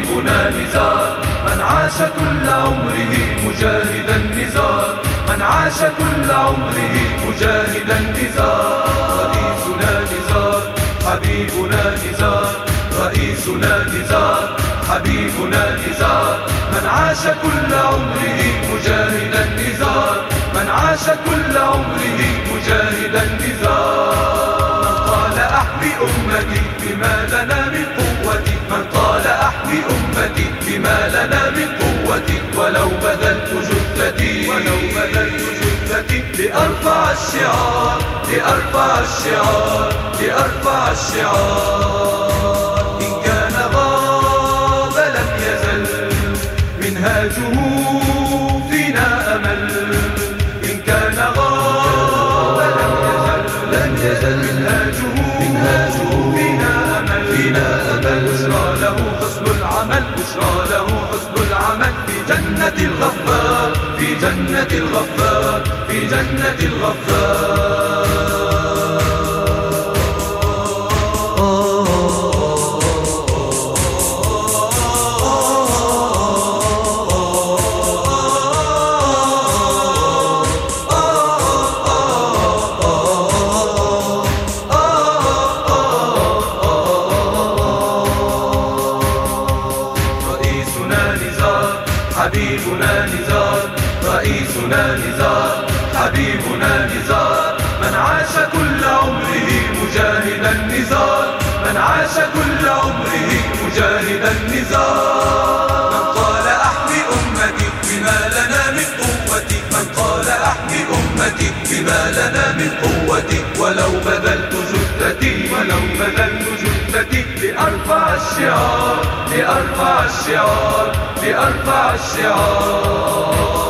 حبيبنا نزار من عاش كل عمره مجاهدا نزار من عاش كل عمره مجاهدا نزار رئيسنا نزار حبيبنا نزار رئيسنا نزار حبيبنا نزار من عاش كل عمره مجاهدا نزار من عاش كل عمره مجاهدا نزار من قال أحمي أمتي بما لنا من قوتي من قال أحمي أمتي بما لنا من قوتي ولو بذلت جثتي لأرفع الشعار لأرفع الشعار لأرفع الشعار إن كان غاب لم يزل منهاجه فينا أمل إن كان غاب لم يزل منهاجه فينا أمل بشرى له حسن العمل بشرى له حسن العمل في جنة الغفار في جنة الغفار في جنة الغفار حبيبنا نزار رئيسنا نزار حبيبنا نزار من عاش كل عمره مجاهدا نزار من عاش كل عمره مجاهدا نزار من قال أحمي أمتي بما لنا من قوتي من قال أحمي أمتي بما لنا من قوتي ولو بذلت جثتي لأرفع الشعار لأرفع الشعار لأرفع الشعار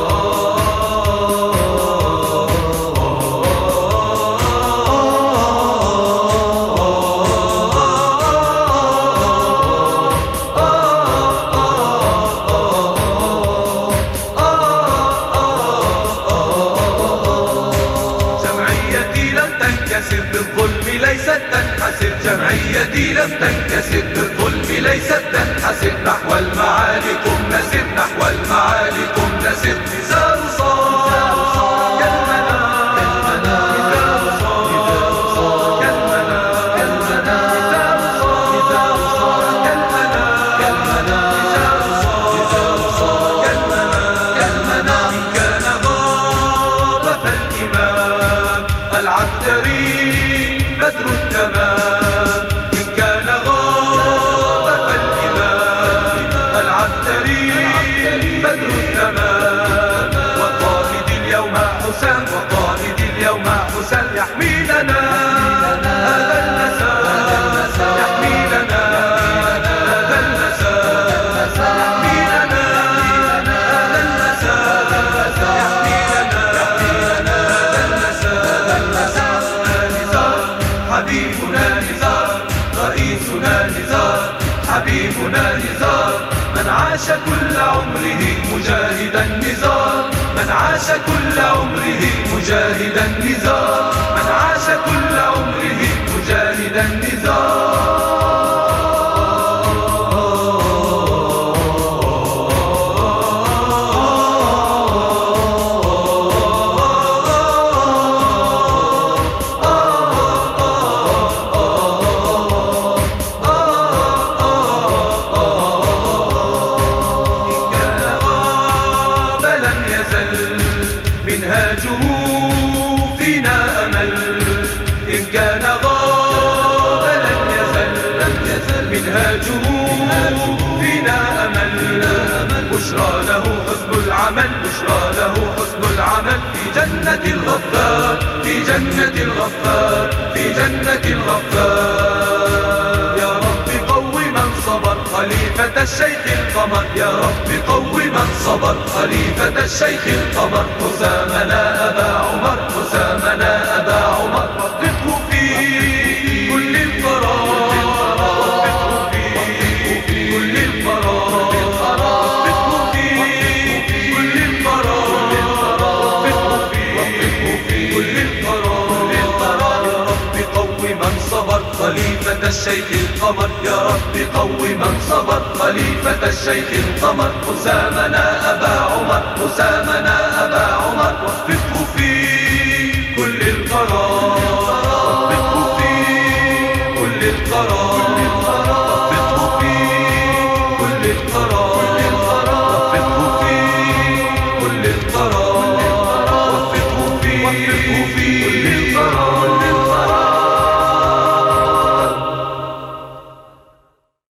بالظلم ليست تنحسب جمعيتي لم تنكسر بالظلم ليست تنحسب نحو المعالي قم نسر نحو المعالي قم نسر نزار صار كالمنى نزار صار كالمنى نزار صار كالمنى نزار صار كالمنى إن كان غاب فالإمام العبدري بدر التمام إن كان غاب فالإمام العبدري بدر التمام وقائد اليوم حسام وقائد اليوم حسام يحمي لنا هذا المساء يحمي لنا هذا المساء يحمي لنا هذا المساء يحمي لنا هذا المساء حبيبنا نزار رئيسنا نزار حبيبنا نزار من عاش كل عمره مجاهدا نزار من عاش كل عمره مجاهدا نزار من عاش كل عمره مجاهدا نزار منهاجه فينا أمل إن كان غاب لم يزل منهاجه فينا أمل بشرى له حسن العمل بشرى له حسن العمل في جنة الغفار في جنة الغفار في جنة الغفار يا رب قو من صبر خليفة الشيخ القمر يا رب قو من صبر خليفة الشيخ القمر حسامنا أبا عمر حسامنا أبا عمر وفقه في كل القرار وفقه في كل القرار وفقه في كل القرار وفقه في كل القرار يا رب قو من صبر خليفة خليفة الشيخ القمر، يا رب قو من صبر، خليفة الشيخ القمر، حسامنا أبا عمر، حسامنا أبا عمر، وفقه في